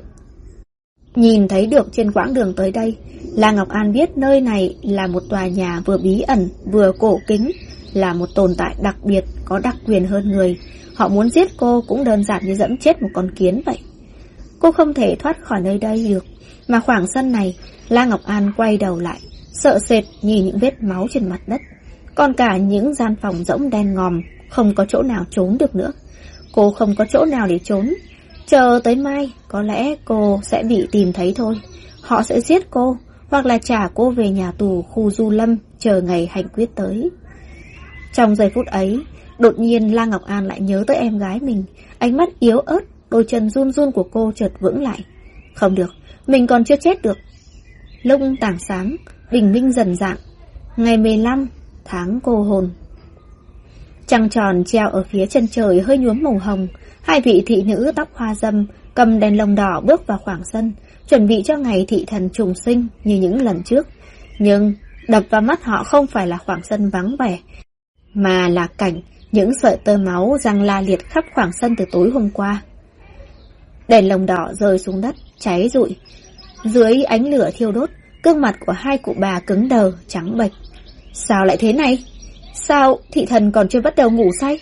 nhìn thấy được trên quãng đường tới đây, La Ngọc An biết nơi này là một tòa nhà vừa bí ẩn vừa cổ kính, là một tồn tại đặc biệt, có đặc quyền hơn người. Họ muốn giết cô cũng đơn giản như dẫm chết một con kiến vậy. Cô không thể thoát khỏi nơi đây được. Mà khoảng sân này, La Ngọc An quay đầu lại, sợ sệt nhìn những vết máu trên mặt đất, còn cả những gian phòng rỗng đen ngòm, không có chỗ nào trốn được nữa. Cô không có chỗ nào để trốn. Chờ tới mai, có lẽ cô sẽ bị tìm thấy thôi. Họ sẽ giết cô, hoặc là trả cô về nhà tù khu Du Lâm, chờ ngày hành quyết tới. Trong giây phút ấy, đột nhiên La Ngọc An lại nhớ tới em gái mình. Ánh mắt yếu ớt, đôi chân run run của cô chợt vững lại. Không được, mình còn chưa chết được. Lúc tảng sáng, bình minh dần rạng. Ngày 15 tháng cô hồn. Trăng tròn treo ở phía chân trời hơi nhuốm màu hồng. Hai vị thị nữ tóc hoa dâm cầm đèn lồng đỏ bước vào khoảng sân, chuẩn bị cho ngày thị thần trùng sinh như những lần trước. Nhưng đập vào mắt họ không phải là khoảng sân vắng vẻ, mà là cảnh những sợi tơ máu giăng la liệt khắp khoảng sân từ tối hôm qua. Đèn lồng đỏ rơi xuống đất, cháy rụi. Dưới ánh lửa thiêu đốt, gương mặt của hai cụ bà cứng đờ, trắng bệch. Sao lại thế này? Sao thị thần còn chưa bắt đầu ngủ say?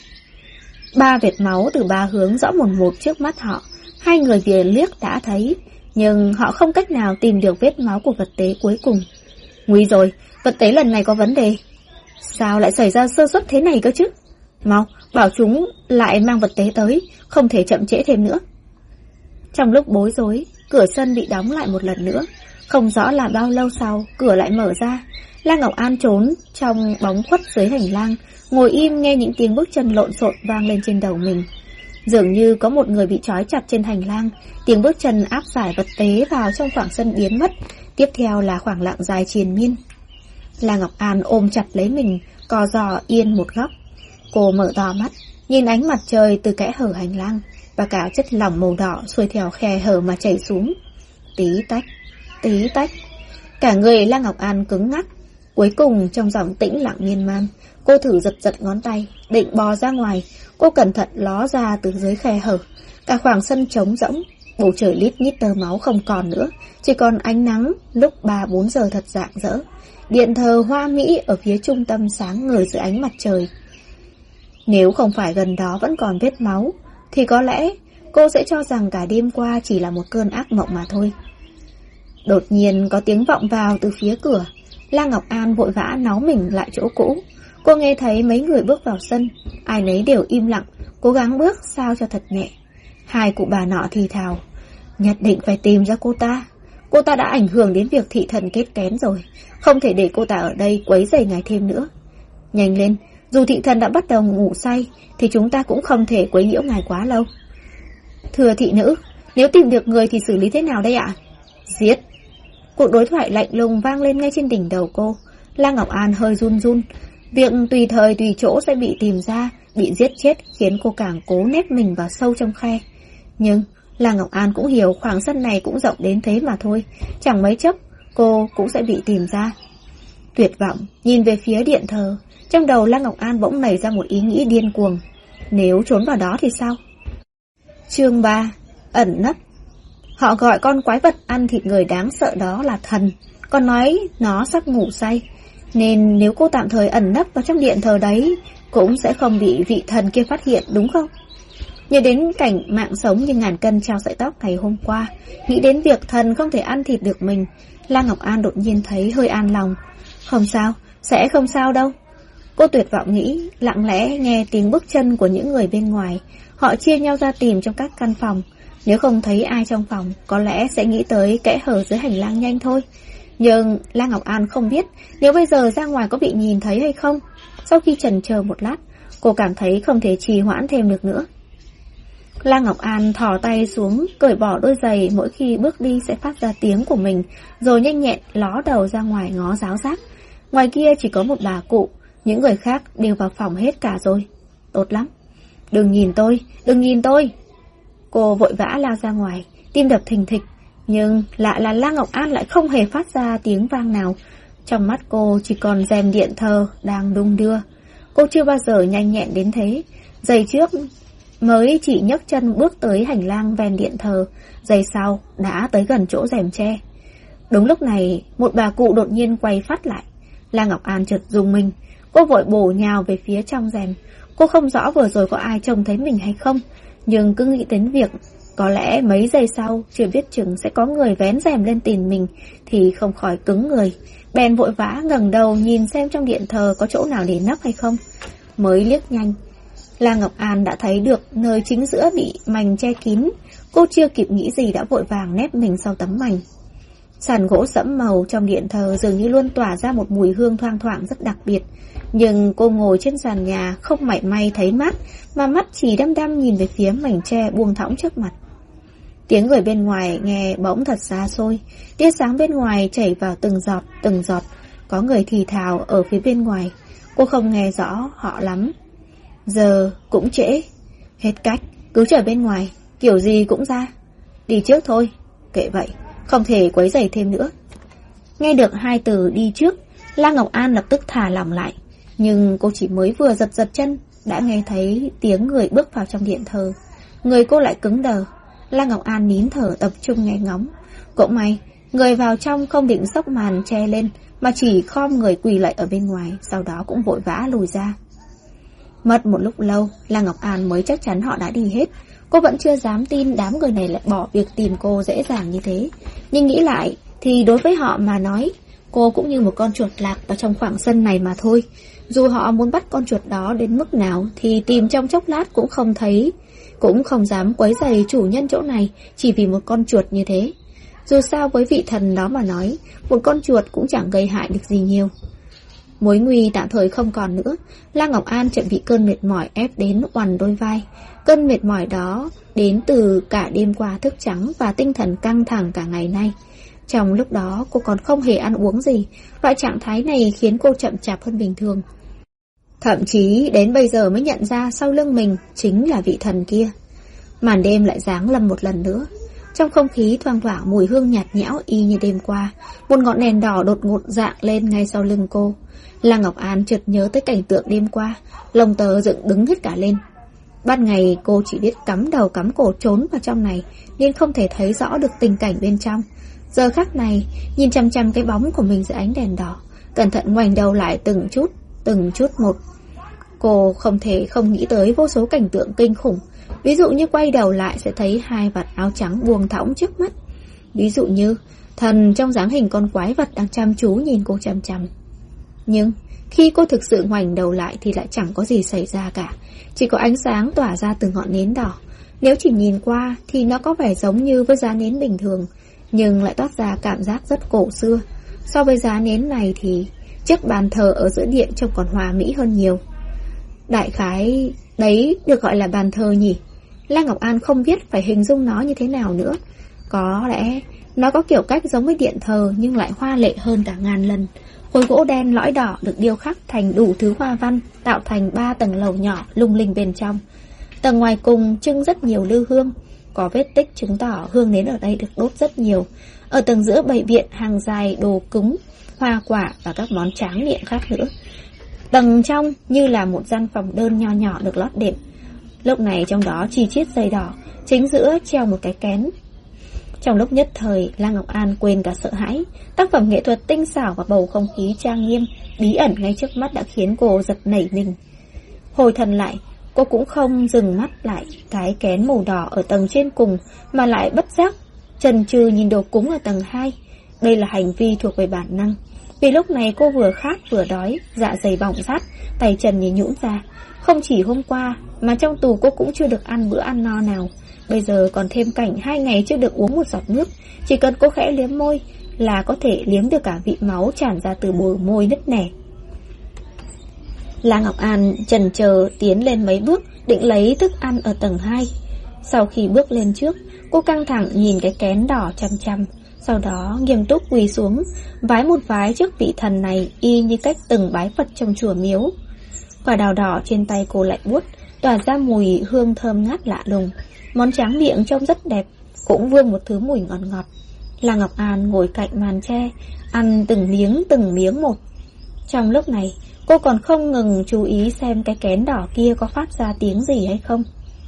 Ba vệt máu từ ba hướng rõ mồn một trước mắt họ. Hai người vừa liếc đã thấy, nhưng họ không cách nào tìm được vết máu của vật tế cuối cùng. Nguy rồi, vật tế lần này có vấn đề. Sao lại xảy ra sơ suất thế này cơ chứ? Mau, bảo chúng lại mang vật tế tới, không thể chậm trễ thêm nữa. Trong lúc bối rối, cửa sân bị đóng lại một lần nữa. Không rõ là bao lâu sau, cửa lại mở ra. La Ngọc An trốn trong bóng khuất dưới hành lang, ngồi im nghe những tiếng bước chân lộn xộn vang lên trên đầu mình. Dường như có một người bị trói chặt trên hành lang. Tiếng bước chân áp giải vật tế vào trong khoảng sân biến mất. Tiếp theo là khoảng lặng dài triền miên. La Ngọc An ôm chặt lấy mình, co giò yên một góc. Cô mở to mắt, nhìn ánh mặt trời từ kẽ hở hành lang, và cả chất lỏng màu đỏ xuôi theo khe hở mà chảy xuống. Tí tách, tí tách. Cả người La Ngọc An cứng ngắc. Cuối cùng trong dòng tĩnh lặng miên man, cô thử giật giật ngón tay, định bò ra ngoài. Cô cẩn thận ló ra từ dưới khe hở. Cả khoảng sân trống rỗng, bầu trời lít nhít tơ máu không còn nữa, chỉ còn ánh nắng lúc 3-4 giờ thật rạng rỡ. Điện thờ hoa mỹ ở phía trung tâm sáng ngời dưới ánh mặt trời. Nếu không phải gần đó vẫn còn vết máu, thì có lẽ cô sẽ cho rằng cả đêm qua chỉ là một cơn ác mộng mà thôi. Đột nhiên có tiếng vọng vào từ phía cửa. La Ngọc An vội vã náu mình lại chỗ cũ. Cô nghe thấy mấy người bước vào sân, ai nấy đều im lặng, cố gắng bước sao cho thật nhẹ. Hai cụ bà nọ thì thào, nhất định phải tìm ra cô ta. Cô ta đã ảnh hưởng đến việc thị thần kết kén rồi, không thể để cô ta ở đây quấy rầy ngài thêm nữa. Nhanh lên, dù thị thần đã bắt đầu ngủ say, thì chúng ta cũng không thể quấy nhiễu ngài quá lâu. Thưa thị nữ, nếu tìm được người thì xử lý thế nào đây ạ? Giết! Cuộc đối thoại lạnh lùng vang lên ngay trên đỉnh đầu cô. La Ngọc An hơi run run. Việc tùy thời tùy chỗ sẽ bị tìm ra, bị giết chết khiến cô càng cố nép mình vào sâu trong khe. Nhưng La Ngọc An cũng hiểu khoảng sân này cũng rộng đến thế mà thôi, chẳng mấy chốc cô cũng sẽ bị tìm ra. Tuyệt vọng nhìn về phía điện thờ, trong đầu La Ngọc An bỗng nảy ra một ý nghĩ điên cuồng. Nếu trốn vào đó thì sao? Chương 3. Ẩn nấp. Họ gọi con quái vật ăn thịt người đáng sợ đó là thần, còn nói nó sắp ngủ say. Nên nếu cô tạm thời ẩn nấp vào trong điện thờ đấy, cũng sẽ không bị vị thần kia phát hiện, đúng không? Nhớ đến cảnh mạng sống như ngàn cân treo sợi tóc ngày hôm qua, nghĩ đến việc thần không thể ăn thịt được mình, La Ngọc An đột nhiên thấy hơi an lòng. Không sao, sẽ không sao đâu. Cô tuyệt vọng nghĩ, lặng lẽ nghe tiếng bước chân của những người bên ngoài. Họ chia nhau ra tìm trong các căn phòng. Nếu không thấy ai trong phòng, có lẽ sẽ nghĩ tới kẽ hở dưới hành lang nhanh thôi. Nhưng La Ngọc An không biết nếu bây giờ ra ngoài có bị nhìn thấy hay không. Sau khi chần chờ một lát, cô cảm thấy không thể trì hoãn thêm được nữa. La Ngọc An thò tay xuống, cởi bỏ đôi giày mỗi khi bước đi sẽ phát ra tiếng của mình, rồi nhanh nhẹn ló đầu ra ngoài ngó ráo rác. Ngoài kia chỉ có một bà cụ, những người khác đều vào phòng hết cả rồi. Tốt lắm. Đừng nhìn tôi, đừng nhìn tôi. Cô vội vã lao ra ngoài, tim đập thình thịch. Nhưng lạ là La Ngọc An lại không hề phát ra tiếng vang nào. Trong mắt cô chỉ còn rèm điện thờ đang đung đưa. Cô chưa bao giờ nhanh nhẹn đến thế. Giây trước Mới chỉ nhấc chân bước tới hành lang ven điện thờ, giây sau đã tới gần chỗ rèm tre. Đúng lúc này, một bà cụ đột nhiên quay phát lại. La Ngọc An chợt rùng mình, cô vội bổ nhào về phía trong rèm. Cô không rõ vừa rồi có ai trông thấy mình hay không, nhưng cứ nghĩ đến việc có lẽ mấy giây sau chưa biết chừng sẽ có người vén rèm lên tìm mình thì không khỏi cứng người. Bèn vội vã ngẩng đầu nhìn xem trong điện thờ có chỗ nào để nấp hay không. Mới liếc nhanh, La Ngọc An đã thấy được nơi chính giữa bị mành che kín. Cô chưa kịp nghĩ gì đã vội vàng nép mình sau tấm mành. Sàn gỗ sẫm màu trong điện thờ dường như luôn tỏa ra một mùi hương thoang thoảng rất đặc biệt. Nhưng cô ngồi trên sàn nhà không mảy may thấy mát, mà mắt chỉ đăm đăm nhìn về phía mảnh tre buông thõng trước mặt. Tiếng người bên ngoài nghe bỗng thật xa xôi, tia sáng bên ngoài chảy vào từng giọt. Có người thì thào ở phía bên ngoài, cô không nghe rõ họ lắm. Giờ cũng trễ, hết cách, cứ chờ bên ngoài, kiểu gì cũng ra. Đi trước thôi, kệ vậy, không thể quấy rầy thêm nữa. Nghe được hai từ đi trước, La Ngọc An lập tức thả lỏng lại. Nhưng cô chỉ mới vừa giật chân đã nghe thấy tiếng người bước vào trong điện thờ. Người cô lại cứng đờ. La Ngọc An nín thở tập trung nghe ngóng. Cũng may, người vào trong không định xốc màn che lên, mà chỉ khom người quỳ lạy ở bên ngoài, sau đó cũng vội vã lùi ra. Mất một lúc lâu, La Ngọc An mới chắc chắn họ đã đi hết. Cô vẫn chưa dám tin đám người này lại bỏ việc tìm cô dễ dàng như thế. Nhưng nghĩ lại thì đối với họ mà nói, cô cũng như một con chuột lạc vào trong khoảng sân này mà thôi. Dù họ muốn bắt con chuột đó đến mức nào thì tìm trong chốc lát cũng không thấy, cũng không dám quấy rầy chủ nhân chỗ này chỉ vì một con chuột như thế. Dù sao với vị thần đó mà nói, một con chuột cũng chẳng gây hại được gì nhiều. Mối nguy tạm thời không còn nữa, La Ngọc An chợt bị cơn mệt mỏi ép đến oằn đôi vai. Cơn mệt mỏi đó đến từ cả đêm qua thức trắng và tinh thần căng thẳng cả ngày nay. Trong lúc đó cô còn không hề ăn uống gì, loại trạng thái này khiến cô chậm chạp hơn bình thường. Thậm chí đến bây giờ mới nhận ra sau lưng mình chính là vị thần kia. Màn đêm lại giáng lâm một lần nữa. Trong không khí thoang thoảng mùi hương nhạt nhẽo y như đêm qua. Một ngọn đèn đỏ đột ngột rạng lên ngay sau lưng cô. La Ngọc An chợt nhớ tới cảnh tượng đêm qua, lông tơ dựng đứng hết cả lên. Ban ngày cô chỉ biết cắm đầu cắm cổ trốn vào trong này, nên không thể thấy rõ được tình cảnh bên trong. Giờ khắc này, nhìn chằm chằm cái bóng của mình dưới ánh đèn đỏ, cẩn thận ngoảnh đầu lại từng chút một. Cô không thể không nghĩ tới vô số cảnh tượng kinh khủng. Ví dụ như quay đầu lại sẽ thấy hai vạt áo trắng buông thõng trước mắt. Ví dụ như thần trong dáng hình con quái vật đang chăm chú nhìn cô chằm chằm. Nhưng khi cô thực sự ngoảnh đầu lại thì lại chẳng có gì xảy ra cả. Chỉ có ánh sáng tỏa ra từ ngọn nến đỏ. Nếu chỉ nhìn qua thì nó có vẻ giống như với giá nến bình thường, nhưng lại toát ra cảm giác rất cổ xưa. So với giá nến này thì chiếc bàn thờ ở giữa điện trông còn hòa mỹ hơn nhiều. Đại khái đấy được gọi là bàn thờ nhỉ? La Ngọc An không biết phải hình dung nó như thế nào nữa. Có lẽ nó có kiểu cách giống với điện thờ nhưng lại hoa lệ hơn cả ngàn lần. Khối gỗ đen lõi đỏ được điêu khắc thành đủ thứ hoa văn, tạo thành 3 tầng lầu nhỏ lung linh bên trong. Tầng ngoài cùng trưng rất nhiều lư hương, có vết tích chứng tỏ hương nến ở đây được đốt rất nhiều. Ở tầng giữa bày biện hàng dài đồ cúng, hoa quả và các món tráng miệng khác nữa. Tầng trong như là một gian phòng đơn nho nhỏ được lót đệm. Lúc này trong đó chi chít dây đỏ, chính giữa treo một cái kén. Trong lúc nhất thời, La Ngọc An quên cả sợ hãi. Tác phẩm nghệ thuật tinh xảo và bầu không khí trang nghiêm, bí ẩn ngay trước mắt đã khiến cô giật nảy mình. Hồi thần lại, cô cũng không dừng mắt lại cái kén màu đỏ ở tầng trên cùng, mà lại bất giác chần chừ nhìn đồ cúng ở tầng 2. Đây là hành vi thuộc về bản năng. Vì lúc này cô vừa khát vừa đói, dạ dày bỏng rát, tay chân như nhũn ra. Không chỉ hôm qua, mà trong tù cô cũng chưa được ăn bữa ăn no nào. Bây giờ còn thêm cảnh 2 ngày chưa được uống một giọt nước. Chỉ cần cô khẽ liếm môi là có thể liếm được cả vị máu tràn ra từ bờ môi nứt nẻ. La Ngọc An chần chờ tiến lên mấy bước, định lấy thức ăn ở tầng 2. Sau khi bước lên trước, cô căng thẳng nhìn cái kén đỏ chăm chăm. Sau đó nghiêm túc quỳ xuống, vái một vái trước vị thần này y như cách từng bái Phật trong chùa miếu. Quả đào đỏ trên tay cô lại buốt, tỏa ra mùi hương thơm ngát lạ lùng. Món tráng miệng trông rất đẹp, cũng vương một thứ mùi ngọt ngọt. La Ngọc An ngồi cạnh màn tre, ăn từng miếng một. Trong lúc này, cô còn không ngừng chú ý xem cái kén đỏ kia có phát ra tiếng gì hay không.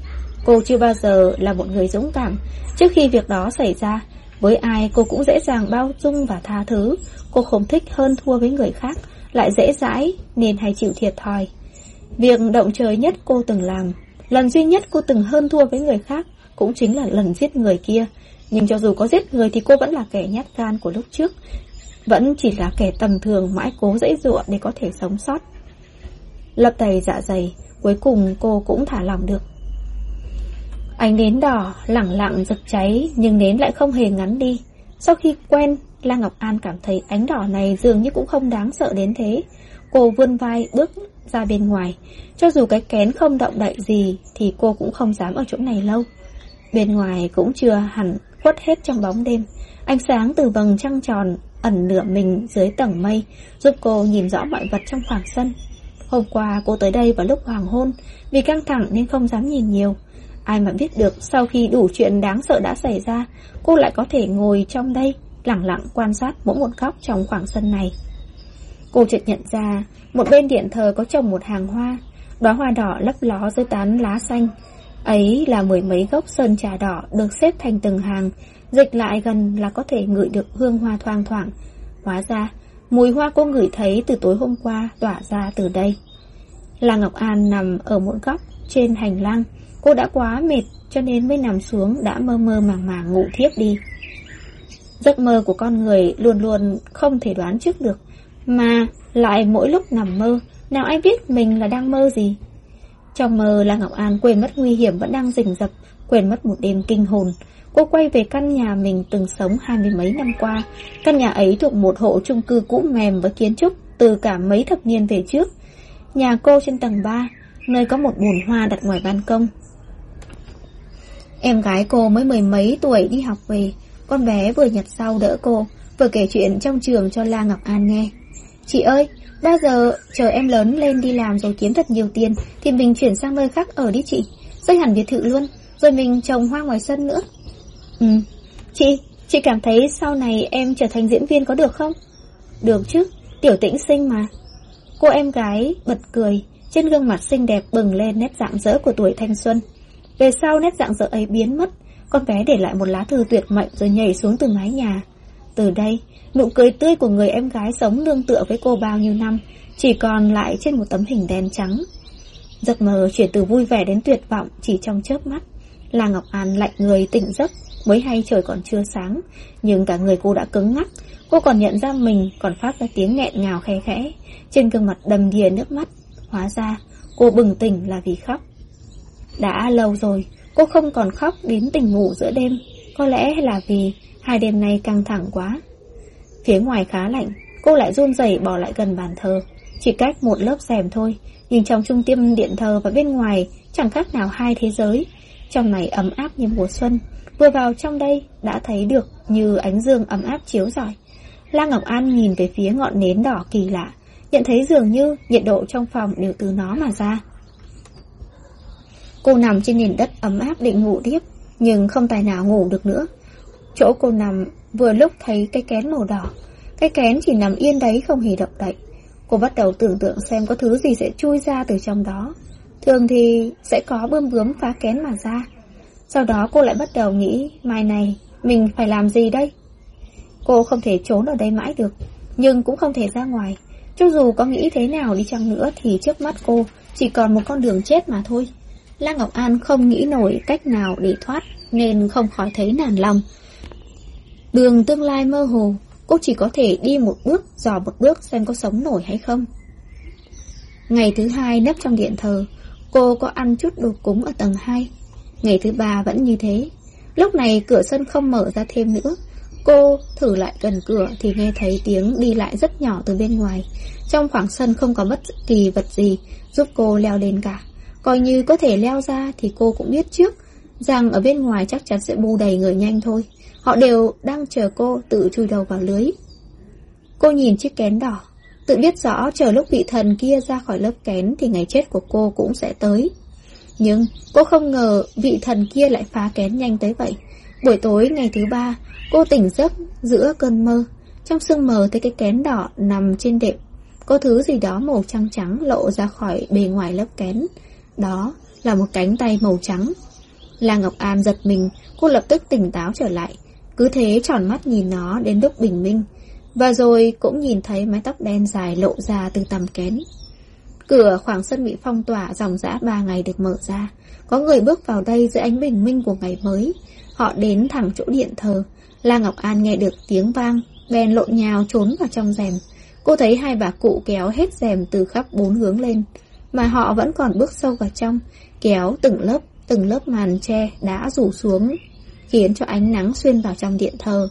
Cô chưa bao giờ là một người dũng cảm. Trước khi việc đó xảy ra, với ai cô cũng dễ dàng bao dung và tha thứ. Cô không thích hơn thua với người khác, lại dễ dãi nên hay chịu thiệt thòi. Việc động trời nhất cô từng làm, lần duy nhất cô từng hơn thua với người khác, cũng chính là lần giết người kia. Nhưng cho dù có giết người thì cô vẫn là kẻ nhát gan của lúc trước, vẫn chỉ là kẻ tầm thường mãi cố giãy giụa để có thể sống sót. Lấp đầy dạ dày, cuối cùng cô cũng thả lỏng được. Ánh nến đỏ lẳng lặng rực cháy, nhưng nến lại không hề ngắn đi. Sau khi quen, La Ngọc An cảm thấy ánh đỏ này dường như cũng không đáng sợ đến thế. Cô vươn vai bước ra bên ngoài. Cho dù cái kén không động đậy gì thì cô cũng không dám ở chỗ này lâu. Bên ngoài cũng chưa hẳn khuất hết trong bóng đêm. Ánh sáng từ vầng trăng tròn ẩn nửa mình dưới tầng mây, giúp cô nhìn rõ mọi vật trong khoảng sân. Hôm qua cô tới đây vào lúc hoàng hôn, vì căng thẳng nên không dám nhìn nhiều. Ai mà biết được sau khi đủ chuyện đáng sợ đã xảy ra, cô lại có thể ngồi trong đây, lẳng lặng quan sát mỗi một góc trong khoảng sân này. Cô chợt nhận ra, một bên điện thờ có trồng một hàng hoa, đóa hoa đỏ lấp ló dưới tán lá xanh. Ấy là mười mấy gốc sơn trà đỏ được xếp thành từng hàng, dịch lại gần là có thể ngửi được hương hoa thoang thoảng. Hóa ra, mùi hoa cô ngửi thấy từ tối hôm qua tỏa ra từ đây. La Ngọc An nằm ở một góc trên hành lang. Cô đã quá mệt cho nên mới nằm xuống đã mơ mơ màng màng ngủ thiếp đi. Giấc mơ của con người luôn luôn không thể đoán trước được, mà lại mỗi lúc nằm mơ, nào ai biết mình là đang mơ gì. Trong mơ, La Ngọc An quên mất nguy hiểm vẫn đang rình rập, quên mất một đêm kinh hồn. Cô quay về căn nhà mình từng sống 20 mấy năm qua. Căn nhà ấy thuộc một hộ chung cư cũ mềm với kiến trúc từ cả mấy thập niên về trước. Nhà cô trên tầng 3, nơi có một bồn hoa đặt ngoài ban công. Em gái cô mới mười mấy tuổi đi học về. Con bé vừa nhặt rau đỡ cô, vừa kể chuyện trong trường cho La Ngọc An nghe. Chị ơi, bao giờ chờ em lớn lên đi làm rồi kiếm thật nhiều tiền thì mình chuyển sang nơi khác ở đi chị. Xây hẳn biệt thự luôn, rồi mình trồng hoa ngoài sân nữa. Chị cảm thấy sau này em trở thành diễn viên có được không? Được chứ, Tiểu Tĩnh xinh mà. Cô em gái bật cười, trên gương mặt xinh đẹp bừng lên nét rạng rỡ của tuổi thanh xuân. Về sau nét rạng rỡ ấy biến mất, con bé để lại một lá thư tuyệt mệnh rồi nhảy xuống từ mái nhà. Từ đây, nụ cười tươi của người em gái sống nương tựa với cô bao nhiêu năm chỉ còn lại trên một tấm hình đen trắng. Giấc mơ chuyển từ vui vẻ đến tuyệt vọng chỉ trong chớp mắt. La Ngọc An lạnh người tỉnh giấc, mới hay trời còn chưa sáng, nhưng cả người cô đã cứng ngắc. Cô còn nhận ra mình còn phát ra tiếng nghẹn ngào khe khẽ, trên gương mặt đầm đìa nước mắt. Hóa ra cô bừng tỉnh là vì khóc. Đã lâu rồi cô không còn khóc đến tỉnh ngủ giữa đêm. Có lẽ là vì 2 đêm nay căng thẳng quá. Phía ngoài khá lạnh, cô lại run rẩy bỏ lại gần bàn thờ. Chỉ cách một lớp rèm thôi, nhưng trong trung tâm điện thờ và bên ngoài chẳng khác nào hai thế giới. Trong này ấm áp như mùa xuân. Vừa vào trong đây đã thấy được như ánh dương ấm áp chiếu rọi. La Ngọc An nhìn về phía ngọn nến đỏ kỳ lạ, nhận thấy dường như nhiệt độ trong phòng đều từ nó mà ra. Cô nằm trên nền đất ấm áp định ngủ tiếp, nhưng không tài nào ngủ được nữa. Chỗ cô nằm vừa lúc thấy cái kén màu đỏ. Cái kén chỉ nằm yên đấy không hề động đậy. Cô bắt đầu tưởng tượng xem có thứ gì sẽ chui ra từ trong đó. Thường thì sẽ có bươm bướm phá kén mà ra. Sau đó cô lại bắt đầu nghĩ, mai này mình phải làm gì đây? Cô không thể trốn ở đây mãi được, nhưng cũng không thể ra ngoài. Cho dù có nghĩ thế nào đi chăng nữa thì trước mắt cô chỉ còn một con đường chết mà thôi. La Ngọc An không nghĩ nổi cách nào để thoát nên không khỏi thấy nản lòng. Đường tương lai mơ hồ, cô chỉ có thể đi một bước, dò một bước xem có sống nổi hay không. Ngày thứ 2 nấp trong điện thờ, cô có ăn chút đồ cúng ở tầng 2. Ngày thứ 3 vẫn như thế. Lúc này cửa sân không mở ra thêm nữa. Cô thử lại gần cửa thì nghe thấy tiếng đi lại rất nhỏ từ bên ngoài. Trong khoảng sân không có bất kỳ vật gì giúp cô leo lên cả. Coi như có thể leo ra thì cô cũng biết trước rằng ở bên ngoài chắc chắn sẽ bu đầy người nhanh thôi. Họ đều đang chờ cô tự chui đầu vào lưới. Cô nhìn chiếc kén đỏ, tự biết rõ chờ lúc vị thần kia ra khỏi lớp kén thì ngày chết của cô cũng sẽ tới. Nhưng cô không ngờ vị thần kia lại phá kén nhanh tới vậy. Buổi tối ngày thứ 3, cô tỉnh giấc giữa cơn mơ. Trong sương mờ thấy cái kén đỏ nằm trên đệm. Có thứ gì đó màu trắng trắng lộ ra khỏi bề ngoài lớp kén. Đó là một cánh tay màu trắng. La Ngọc An giật mình, cô lập tức tỉnh táo trở lại, cứ thế tròn mắt nhìn nó đến lúc bình minh, và rồi cũng nhìn thấy mái tóc đen dài lộ ra từ tầm kén. Cửa khoảng sân bị phong tỏa dòng dã 3 ngày được mở ra. Có người bước vào đây dưới ánh bình minh của ngày mới. Họ đến thẳng chỗ điện thờ. La Ngọc An nghe được tiếng vang, bèn lộn nhào trốn vào trong rèm. Cô thấy hai bà cụ kéo hết rèm từ khắp 4 hướng lên, mà họ vẫn còn bước sâu vào trong, kéo từng lớp màn tre đã rủ xuống, khiến cho ánh nắng xuyên vào trong điện thờ.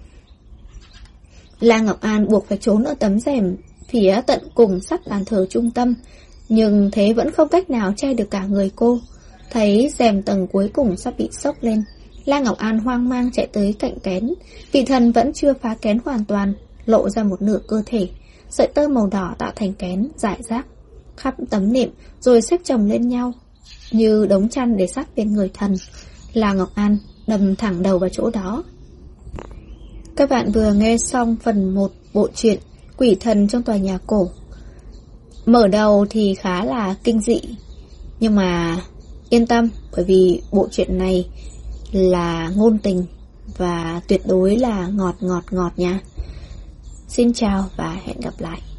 La Ngọc An buộc phải trốn ở tấm rèm phía tận cùng sát bàn thờ trung tâm, nhưng thế vẫn không cách nào che được cả người cô. Thấy rèm tầng cuối cùng sắp bị xốc lên, La Ngọc An hoang mang chạy tới cạnh kén. Vị thần vẫn chưa phá kén hoàn toàn, lộ ra một nửa cơ thể. Sợi tơ màu đỏ tạo thành kén rải rác khắp tấm nệm, rồi xếp chồng lên nhau như đống chăn để sát bên người thần. La Ngọc An đâm thẳng đầu vào chỗ đó. Các bạn vừa nghe xong phần 1 bộ truyện Quỷ Thần trong Tòa Nhà Cổ. Mở đầu thì khá là kinh dị, nhưng mà yên tâm, bởi vì bộ truyện này là ngôn tình và tuyệt đối là ngọt nha. Xin chào và hẹn gặp lại.